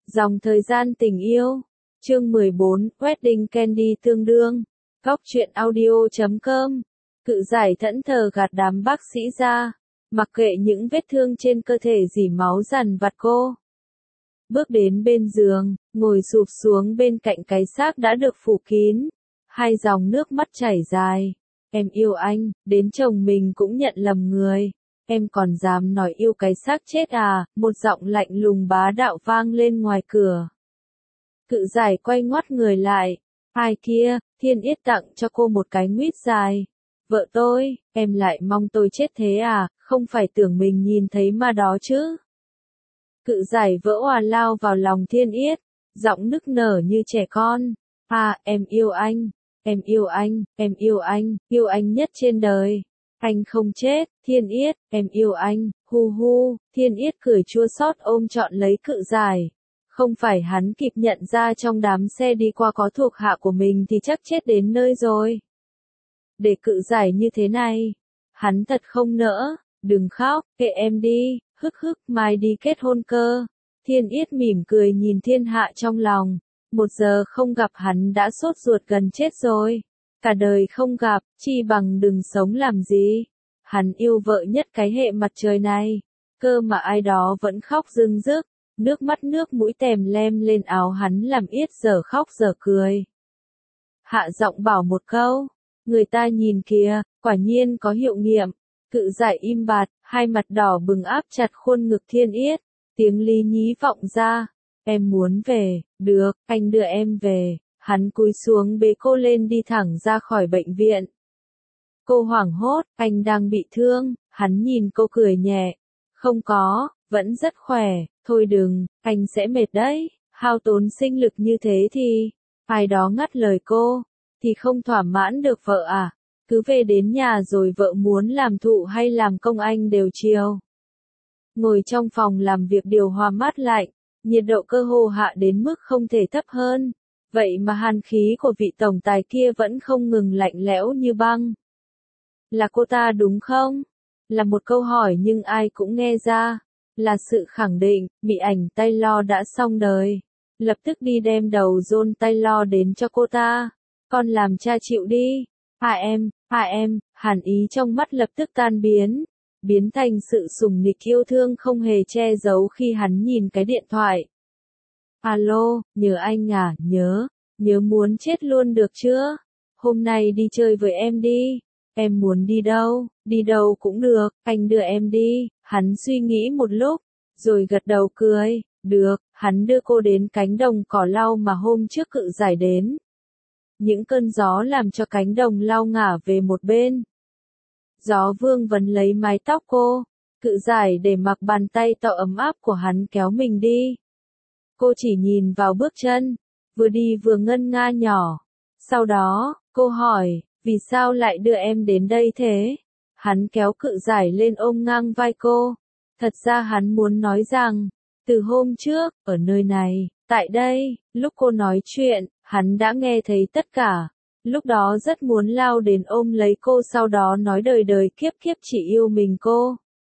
Dòng thời gian tình yêu. Chương 14, Wedding Candy tương đương. Góc truyện audio.com. Cự giải thẫn thờ gạt đám bác sĩ ra, mặc kệ những vết thương trên cơ thể rỉ máu dằn vặt cô. Bước đến bên giường, ngồi sụp xuống bên cạnh cái xác đã được phủ kín. Hai dòng nước mắt chảy dài. Em yêu anh, đến chồng mình cũng nhận lầm người. Em còn dám nói yêu cái xác chết à? Một giọng lạnh lùng bá đạo vang lên ngoài cửa. Cự giải quay ngoắt người lại. Ai kia? Thiên Yết tặng cho cô một cái nguyết dài. Vợ tôi, em lại mong tôi chết thế à? Không phải tưởng mình nhìn thấy ma đó chứ? Cự giải vỡ òa lao vào lòng Thiên Yết, giọng nức nở như trẻ con. À, em yêu anh, em yêu anh, em yêu anh nhất trên đời. Anh không chết, Thiên Yết, em yêu anh, hu hu. Thiên Yết cười chua xót ôm trọn lấy cự giải. Không phải hắn kịp nhận ra trong đám xe đi qua có thuộc hạ của mình thì chắc chết đến nơi rồi. Để cự giải như thế này, hắn thật không nỡ. Đừng khóc, kệ em đi, hức, mai đi kết hôn cơ. Thiên Yết mỉm cười nhìn thiên hạ trong lòng. 1 giờ không gặp hắn đã sốt ruột gần chết rồi. Cả đời không gặp, chi bằng đừng sống làm gì. Hắn yêu vợ nhất cái hệ mặt trời này. Cơ mà ai đó vẫn khóc rưng rức. Nước mắt nước mũi tèm lem lên áo hắn làm Yết giờ khóc giờ cười. Hạ giọng bảo một câu. Người ta nhìn kìa, quả nhiên có hiệu nghiệm. Cự giải im bặt, hai mặt đỏ bừng áp chặt khuôn ngực Thiên Yết. Tiếng lý nhí vọng ra. Em muốn về, được, anh đưa em về. Hắn cúi xuống bế cô lên đi thẳng ra khỏi bệnh viện. Cô hoảng hốt, anh đang bị thương. Hắn nhìn cô cười nhẹ. Không có, vẫn rất khỏe. Thôi đừng, anh sẽ mệt đấy. Hao tốn sinh lực như thế thì... Ai đó ngắt lời cô. Thì không thỏa mãn được vợ à? Cứ về đến nhà rồi vợ muốn làm thụ hay làm công anh đều chiều. Ngồi trong phòng làm việc điều hòa mát lạnh, nhiệt độ cơ hồ hạ đến mức không thể thấp hơn. Vậy mà hàn khí của vị tổng tài kia vẫn không ngừng lạnh lẽo như băng. Là cô ta đúng không? Là một câu hỏi nhưng ai cũng nghe ra. Là sự khẳng định, bị ảnh Taylor đã xong đời. Lập tức đi đem đầu John Taylor đến cho cô ta. Con làm cha chịu đi. Em, hàn ý trong mắt lập tức tan biến thành sự sùng nịch yêu thương không hề che giấu khi hắn nhìn cái điện thoại. Alo, nhớ anh à, nhớ muốn chết luôn được chưa? Hôm nay đi chơi với em đi. Em muốn đi đâu cũng được, anh đưa em đi. Hắn suy nghĩ một lúc, rồi gật đầu cười, được, hắn đưa cô đến cánh đồng cỏ lau mà hôm trước cự giải đến. Những cơn gió làm cho cánh đồng lau ngả về một bên. Gió vương vấn lấy mái tóc cô, cự giải để mặc bàn tay to ấm áp của hắn kéo mình đi. Cô chỉ nhìn vào bước chân, vừa đi vừa ngân nga nhỏ. Sau đó, cô hỏi, vì sao lại đưa em đến đây thế? Hắn kéo cự giải lên ôm ngang vai cô. Thật ra hắn muốn nói rằng, từ hôm trước, ở nơi này, tại đây, lúc cô nói chuyện, hắn đã nghe thấy tất cả. Lúc đó rất muốn lao đến ôm lấy cô sau đó nói đời đời kiếp kiếp chỉ yêu mình cô.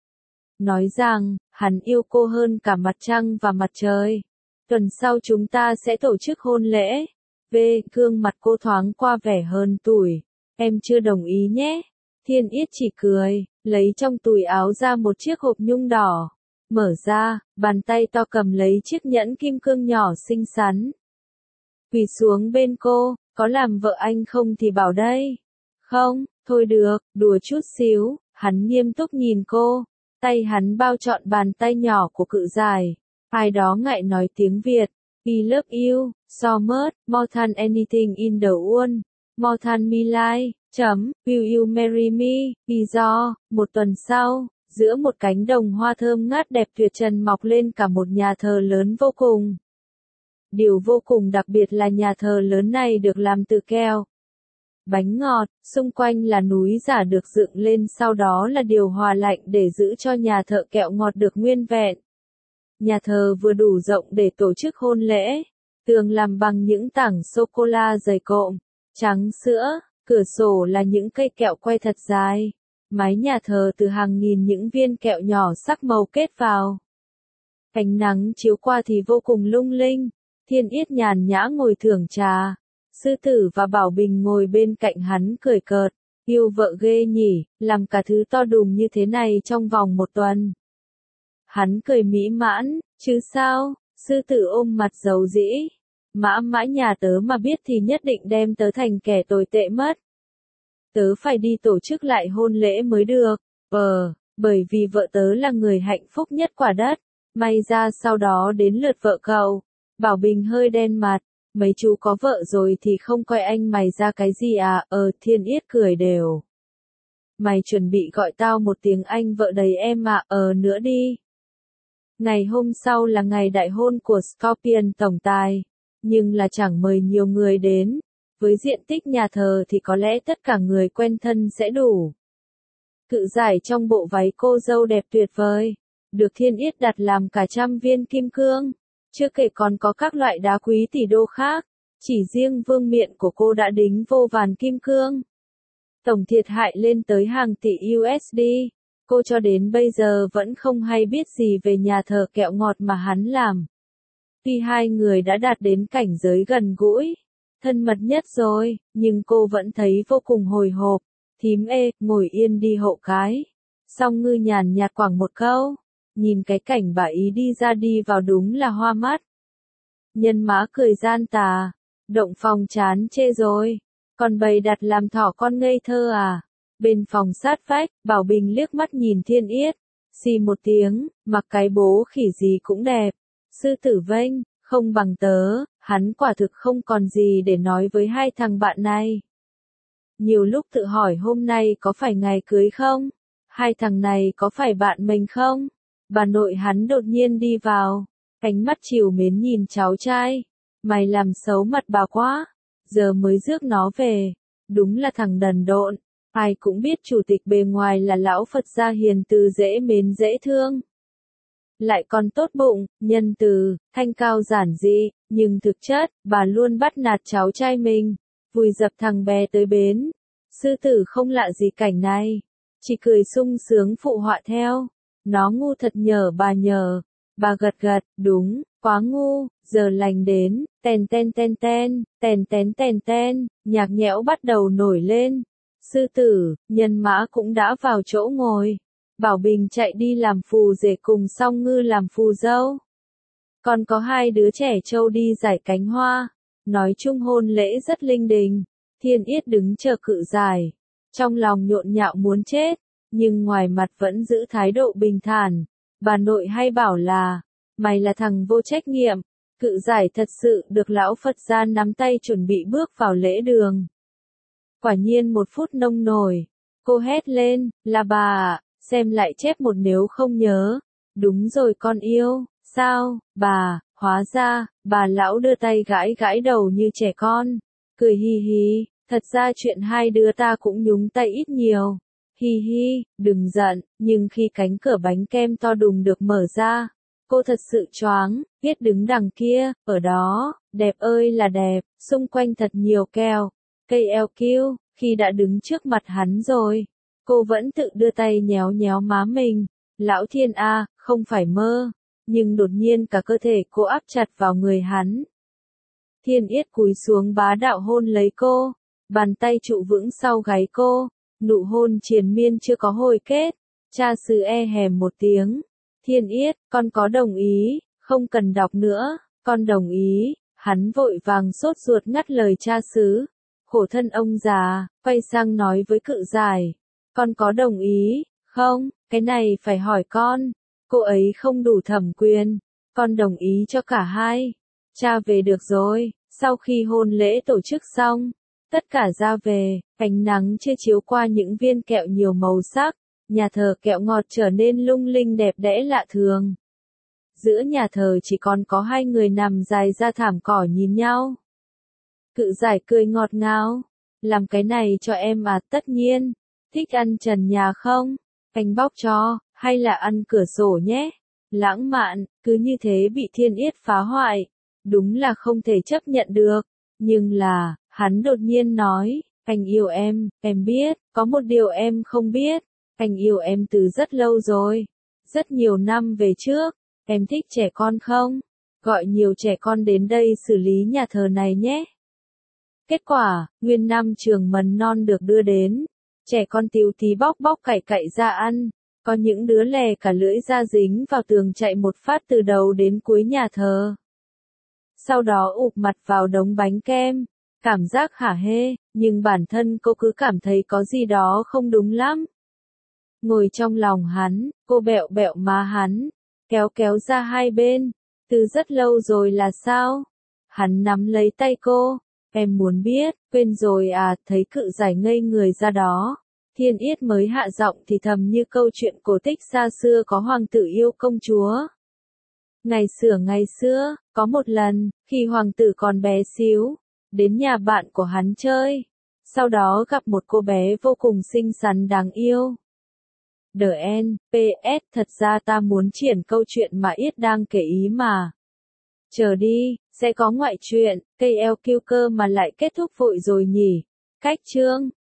Nói rằng, hắn yêu cô hơn cả mặt trăng và mặt trời. Tuần sau chúng ta sẽ tổ chức hôn lễ. Gương mặt cô thoáng qua vẻ hơn tủi. Em chưa đồng ý nhé. Thiên Yết chỉ cười, lấy trong túi áo ra một chiếc hộp nhung đỏ. Mở ra, bàn tay to cầm lấy chiếc nhẫn kim cương nhỏ xinh xắn. Quỳ xuống bên cô, có làm vợ anh không thì bảo đây. Không, thôi được, đùa chút xíu. Hắn nghiêm túc nhìn cô. Tay hắn bao trọn bàn tay nhỏ của cự giải. Ai đó ngại nói tiếng Việt. I love you, so much, more than anything in the world. More than me life. Will you marry me? Vì do, một tuần sau, giữa một cánh đồng hoa thơm ngát đẹp tuyệt trần mọc lên cả một nhà thờ lớn vô cùng. Điều vô cùng đặc biệt là nhà thờ lớn này được làm từ keo. Bánh ngọt, xung quanh là núi giả được dựng lên sau đó là điều hòa lạnh để giữ cho nhà thợ kẹo ngọt được nguyên vẹn. Nhà thờ vừa đủ rộng để tổ chức hôn lễ, tường làm bằng những tảng sô-cô-la dày cộm, trắng sữa, cửa sổ là những cây kẹo quay thật dài. Mái nhà thờ từ hàng nghìn những viên kẹo nhỏ sắc màu kết vào. Ánh nắng chiếu qua thì vô cùng lung linh. Thiên Yết nhàn nhã ngồi thưởng trà. Sư tử và Bảo Bình ngồi bên cạnh hắn cười cợt. Yêu vợ ghê nhỉ, làm cả thứ to đùng như thế này trong vòng 1 tuần. Hắn cười mỹ mãn, chứ sao, sư tử ôm mặt dầu dĩ. Mã mã nhà tớ mà biết thì nhất định đem tớ thành kẻ tồi tệ mất. Tớ phải đi tổ chức lại hôn lễ mới được. Bởi vì vợ tớ là người hạnh phúc nhất quả đất. May ra sau đó đến lượt vợ cậu. Bảo Bình hơi đen mặt. Mấy chú có vợ rồi thì không coi anh mày ra cái gì à? Thiên Yết cười đều. Mày chuẩn bị gọi tao một tiếng anh vợ đầy em à? Nữa đi. Ngày hôm sau là ngày đại hôn của Scorpion tổng tài. Nhưng là chẳng mời nhiều người đến. Với diện tích nhà thờ thì có lẽ tất cả người quen thân sẽ đủ. Cự giải trong bộ váy cô dâu đẹp tuyệt vời. Được Thiên Yết đặt làm cả 100 viên kim cương. Chưa kể còn có các loại đá quý tỷ đô khác. Chỉ riêng vương miện của cô đã đính vô vàn kim cương. Tổng thiệt hại lên tới hàng tỷ USD. Cô cho đến bây giờ vẫn không hay biết gì về nhà thờ kẹo ngọt mà hắn làm. Tuy hai người đã đạt đến cảnh giới gần gũi, thân mật nhất rồi, nhưng cô vẫn thấy vô cùng hồi hộp. Thím ê, ngồi yên đi hộ cái. Song Ngư nhàn nhạt quẳng một câu. Nhìn cái cảnh bà ý đi ra đi vào đúng là hoa mắt. Nhân Mã cười gian tà. Động phòng chán chê rồi. Còn bày đặt làm thỏ con ngây thơ à? Bên phòng sát vách, Bảo Bình liếc mắt nhìn Thiên Yết. Xì một tiếng, mặc cái bố khỉ gì cũng đẹp. Sư tử vênh, không bằng tớ, hắn quả thực không còn gì để nói với hai thằng bạn này. Nhiều lúc tự hỏi hôm nay có phải ngày cưới không? Hai thằng này có phải bạn mình không? Bà nội hắn đột nhiên đi vào. Ánh mắt trìu mến nhìn cháu trai. Mày làm xấu mặt bà quá. Giờ mới rước nó về. Đúng là thằng đần độn. Ai cũng biết chủ tịch bề ngoài là lão Phật gia hiền từ dễ mến dễ thương. Lại còn tốt bụng, nhân từ, thanh cao giản dị, nhưng thực chất, bà luôn bắt nạt cháu trai mình. Vùi dập thằng bé tới bến. Sư tử không lạ gì cảnh này. Chỉ cười sung sướng phụ họa theo. Nó ngu thật nhờ. Bà gật gật, đúng, quá ngu, giờ lành đến, tèn ten ten ten, tèn ten, nhạc nhẽo bắt đầu nổi lên. Sư tử, Nhân Mã cũng đã vào chỗ ngồi. Bảo Bình chạy đi làm phù rể cùng Song Ngư làm phù dâu. Còn có 2 đứa trẻ trâu đi giải cánh hoa. Nói chung hôn lễ rất linh đình. Thiên Yết đứng chờ cự giải. Trong lòng nhộn nhạo muốn chết. Nhưng ngoài mặt vẫn giữ thái độ bình thản. Bà nội hay bảo là, mày là thằng vô trách nhiệm. Cự giải thật sự được lão Phật gia nắm tay chuẩn bị bước vào lễ đường. Quả nhiên 1 phút nông nổi. Cô hét lên, là bà ạ, xem lại chép 1 nếu không nhớ. Đúng rồi con yêu, sao, bà, hóa ra, bà lão đưa tay gãi gãi đầu như trẻ con. Cười hi hi, thật ra chuyện 2 đứa ta cũng nhúng tay ít nhiều. Hi hi, đừng giận, nhưng khi cánh cửa bánh kem to đùng được mở ra, cô thật sự choáng, biết đứng đằng kia, ở đó, đẹp ơi là đẹp, xung quanh thật nhiều keo, cây LQ, khi đã đứng trước mặt hắn rồi, cô vẫn tự đưa tay nhéo nhéo má mình, lão thiên a, không phải mơ, nhưng đột nhiên cả cơ thể cô áp chặt vào người hắn. Thiên Yết cúi xuống bá đạo hôn lấy cô, bàn tay trụ vững sau gáy cô. Nụ hôn triền miên chưa có hồi kết. Cha xứ hèm một tiếng. Thiên Yết, con có đồng ý, không cần đọc nữa, con đồng ý. Hắn vội vàng sốt ruột ngắt lời cha xứ. Khổ thân ông già, quay sang nói với cự giải. Con có đồng ý, không, cái này phải hỏi con. Cô ấy không đủ thẩm quyền. Con đồng ý cho cả hai. Cha về được rồi. Sau khi hôn lễ tổ chức xong, tất cả ra về, ánh nắng chưa chiếu qua những viên kẹo nhiều màu sắc, nhà thờ kẹo ngọt trở nên lung linh đẹp đẽ lạ thường. Giữa nhà thờ chỉ còn có 2 người nằm dài ra thảm cỏ nhìn nhau. Cự giải cười ngọt ngào, làm cái này cho em à? Tất nhiên. Thích ăn trần nhà không? Anh bóc cho, hay là ăn cửa sổ nhé? Lãng mạn, cứ như thế bị Thiên Yết phá hoại. Đúng là không thể chấp nhận được. Nhưng là, hắn đột nhiên nói, anh yêu em biết, có một điều em không biết, anh yêu em từ rất lâu rồi, rất nhiều năm về trước, Em thích trẻ con không? Gọi nhiều trẻ con đến đây xử lý nhà thờ này nhé. Kết quả, nguyên năm trường mầm non được đưa đến. Trẻ con tíu tí bóc bóc cày cậy ra ăn. Có những đứa lè cả lưỡi ra dính vào tường chạy một phát từ đầu đến cuối nhà thờ. Sau đó ụp mặt vào đống bánh kem. Cảm giác hả hê, nhưng bản thân cô cứ cảm thấy có gì đó không đúng lắm. Ngồi trong lòng hắn, cô bẹo bẹo má hắn, kéo kéo ra hai bên. Từ rất lâu rồi là sao? Hắn nắm lấy tay cô. Em muốn biết, quên rồi à, thấy cự giải ngây người ra đó. Thiên Yết mới hạ giọng thì thầm như câu chuyện cổ tích xa xưa có hoàng tử yêu công chúa. Ngày xưa, có một lần, khi hoàng tử còn bé xíu, đến nhà bạn của hắn chơi. Sau đó gặp một cô bé vô cùng xinh xắn đáng yêu. PS, thật ra ta muốn triển câu chuyện mà Yết đang kể ý mà. Chờ đi, sẽ có ngoại truyện, cây eo kiêu cơ mà lại kết thúc vội rồi nhỉ. Cách chương